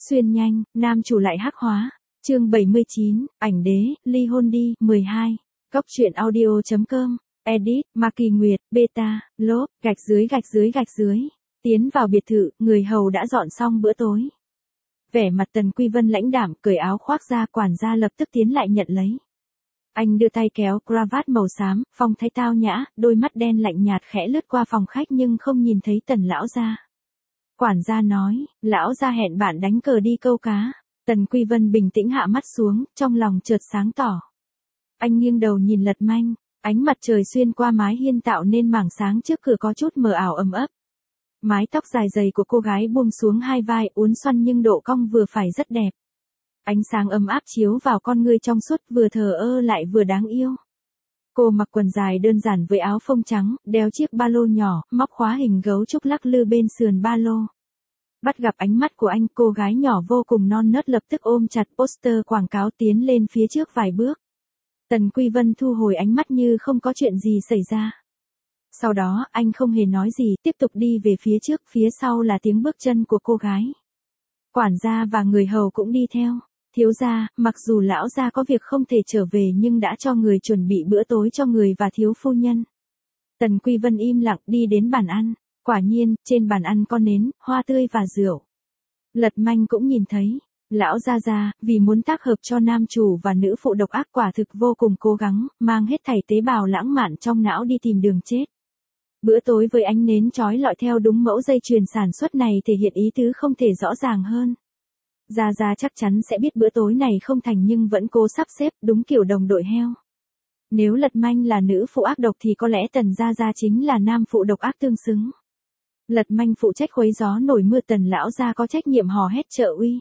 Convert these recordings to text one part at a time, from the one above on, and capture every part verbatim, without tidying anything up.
Xuyên nhanh, nam chủ lại hắc hóa. Chương bảy mươi chín, ảnh đế, ly hôn đi, mười hai. Cốc truyện audio.com, edit, Mạc Kỳ Nguyệt, beta, lốp, gạch dưới gạch dưới gạch dưới. Tiến vào biệt thự, người hầu đã dọn xong bữa tối. Vẻ mặt Tần Quy Vân lãnh đạm, cởi áo khoác ra, quản gia lập tức tiến lại nhận lấy. Anh đưa tay kéo cravat màu xám, phong thái tao nhã, đôi mắt đen lạnh nhạt khẽ lướt qua phòng khách nhưng không nhìn thấy Tần lão gia. Quản gia nói, lão gia hẹn bạn đánh cờ đi câu cá. Tần Quy Vân bình tĩnh hạ mắt xuống, trong lòng chợt sáng tỏ. Anh nghiêng đầu nhìn Lật Manh, ánh mặt trời xuyên qua mái hiên tạo nên mảng sáng trước cửa có chút mờ ảo ấm ấp. Mái tóc dài dày của cô gái buông xuống hai vai, uốn xoăn nhưng độ cong vừa phải rất đẹp. Ánh sáng ấm áp chiếu vào con ngươi trong suốt, vừa thờ ơ lại vừa đáng yêu. Cô mặc quần dài đơn giản với áo phông trắng, đeo chiếc ba lô nhỏ, móc khóa hình gấu trúc lắc lư bên sườn ba lô. Bắt gặp ánh mắt của anh, cô gái nhỏ vô cùng non nớt lập tức ôm chặt poster quảng cáo tiến lên phía trước vài bước. Tần Quy Vân thu hồi ánh mắt như không có chuyện gì xảy ra. Sau đó, anh không hề nói gì, tiếp tục đi về phía trước, phía sau là tiếng bước chân của cô gái. Quản gia và người hầu cũng đi theo. Thiếu gia, mặc dù lão gia có việc không thể trở về nhưng đã cho người chuẩn bị bữa tối cho người và thiếu phu nhân. Tần Quy Vân im lặng đi đến bàn ăn. Quả nhiên, trên bàn ăn có nến, hoa tươi và rượu. Lật Manh cũng nhìn thấy. Lão gia gia, vì muốn tác hợp cho nam chủ và nữ phụ độc ác quả thực vô cùng cố gắng, mang hết thảy tế bào lãng mạn trong não đi tìm đường chết. Bữa tối với ánh nến chói lọi theo đúng mẫu dây chuyền sản xuất này thể hiện ý tứ không thể rõ ràng hơn. Gia Gia chắc chắn sẽ biết bữa tối này không thành nhưng vẫn cố sắp xếp đúng kiểu đồng đội heo. Nếu Lật Manh là nữ phụ ác độc thì có lẽ Tần Gia Gia chính là nam phụ độc ác tương xứng. Lật Manh phụ trách khuấy gió nổi mưa, Tần lão gia có trách nhiệm hò hét trợ uy.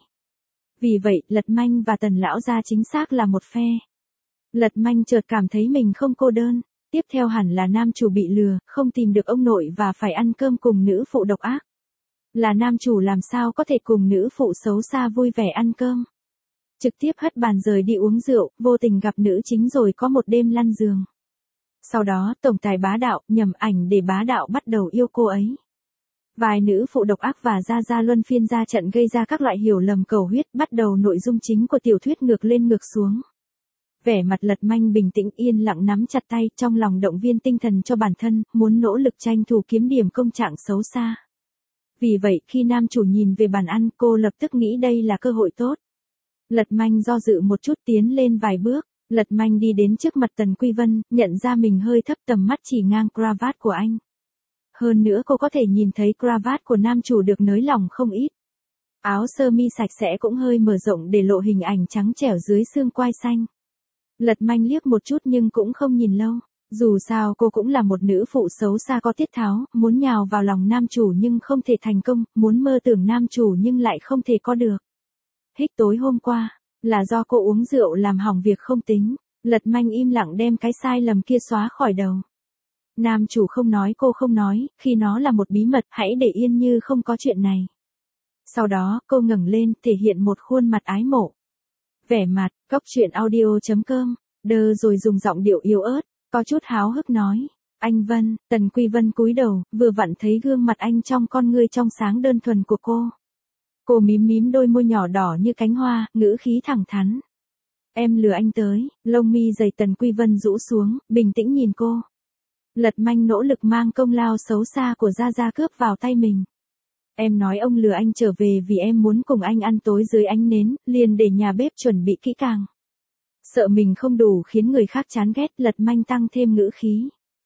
Vì vậy, Lật Manh và Tần lão gia chính xác là một phe. Lật Manh chợt cảm thấy mình không cô đơn. Tiếp theo hẳn là nam chủ bị lừa, không tìm được ông nội và phải ăn cơm cùng nữ phụ độc ác. Là nam chủ làm sao có thể cùng nữ phụ xấu xa vui vẻ ăn cơm. Trực tiếp hất bàn rời đi uống rượu, vô tình gặp nữ chính rồi có một đêm lăn giường. Sau đó, tổng tài bá đạo, nhầm ảnh để bá đạo bắt đầu yêu cô ấy. Vài nữ phụ độc ác và Gia Gia luân phiên ra trận gây ra các loại hiểu lầm cầu huyết, bắt đầu nội dung chính của tiểu thuyết ngược lên ngược xuống. Vẻ mặt Lật Manh bình tĩnh yên lặng nắm chặt tay, trong lòng động viên tinh thần cho bản thân, muốn nỗ lực tranh thủ kiếm điểm công trạng xấu xa. Vì vậy, khi nam chủ nhìn về bàn ăn, cô lập tức nghĩ đây là cơ hội tốt. Lật Manh do dự một chút tiến lên vài bước, Lật Manh đi đến trước mặt Tần Quy Vân, nhận ra mình hơi thấp, tầm mắt chỉ ngang cravat của anh. Hơn nữa cô có thể nhìn thấy cravat của nam chủ được nới lỏng không ít. Áo sơ mi sạch sẽ cũng hơi mở rộng để lộ hình ảnh trắng trẻo dưới xương quai xanh. Lật Manh liếc một chút nhưng cũng không nhìn lâu. Dù sao cô cũng là một nữ phụ xấu xa có tiết tháo, muốn nhào vào lòng nam chủ nhưng không thể thành công, muốn mơ tưởng nam chủ nhưng lại không thể có được. Hích tối hôm qua, là do cô uống rượu làm hỏng việc không tính. Lật Manh im lặng đem cái sai lầm kia xóa khỏi đầu. Nam chủ không nói cô không nói, khi nó là một bí mật hãy để yên như không có chuyện này. Sau đó cô ngẩng lên thể hiện một khuôn mặt ái mộ. Vẻ mặt, cốc truyện audio.com, đơ rồi dùng giọng điệu yếu ớt, có chút háo hức nói. Anh Vân, Tần Quy Vân cúi đầu, vừa vặn thấy gương mặt anh trong con ngươi trong sáng đơn thuần của cô. Cô mím mím đôi môi nhỏ đỏ như cánh hoa, ngữ khí thẳng thắn. Em lừa anh tới, lông mi dày Tần Quy Vân rũ xuống, bình tĩnh nhìn cô. Lật Manh nỗ lực mang công lao xấu xa của Gia Gia cướp vào tay mình. Em nói ông lừa anh trở về vì em muốn cùng anh ăn tối dưới ánh nến, liền để nhà bếp chuẩn bị kỹ càng. Sợ mình không đủ khiến người khác chán ghét, Lật Manh tăng thêm ngữ khí.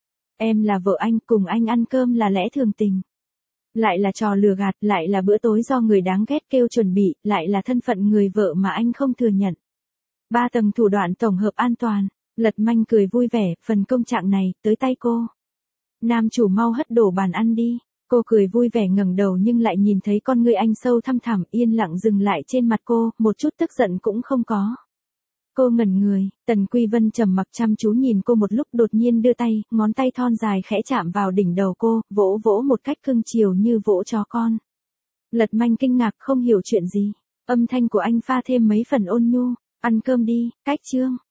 Em là vợ anh, cùng anh ăn cơm là lẽ thường tình. Lại là trò lừa gạt, lại là bữa tối do người đáng ghét kêu chuẩn bị, lại là thân phận người vợ mà anh không thừa nhận. Ba tầng thủ đoạn tổng hợp an toàn. Lật Manh cười vui vẻ, phần công trạng này, tới tay cô. Nam chủ mau hất đổ bàn ăn đi. Cô cười vui vẻ ngẩng đầu nhưng lại nhìn thấy con ngươi anh sâu thăm thẳm, yên lặng dừng lại trên mặt cô, một chút tức giận cũng không có. Cô ngẩn người, Tần Quy Vân trầm mặc chăm chú nhìn cô một lúc, đột nhiên đưa tay, ngón tay thon dài khẽ chạm vào đỉnh đầu cô, vỗ vỗ một cách cưng chiều như vỗ chó con. Lật Manh kinh ngạc không hiểu chuyện gì. Âm thanh của anh pha thêm mấy phần ôn nhu. Ăn cơm đi, cách chương.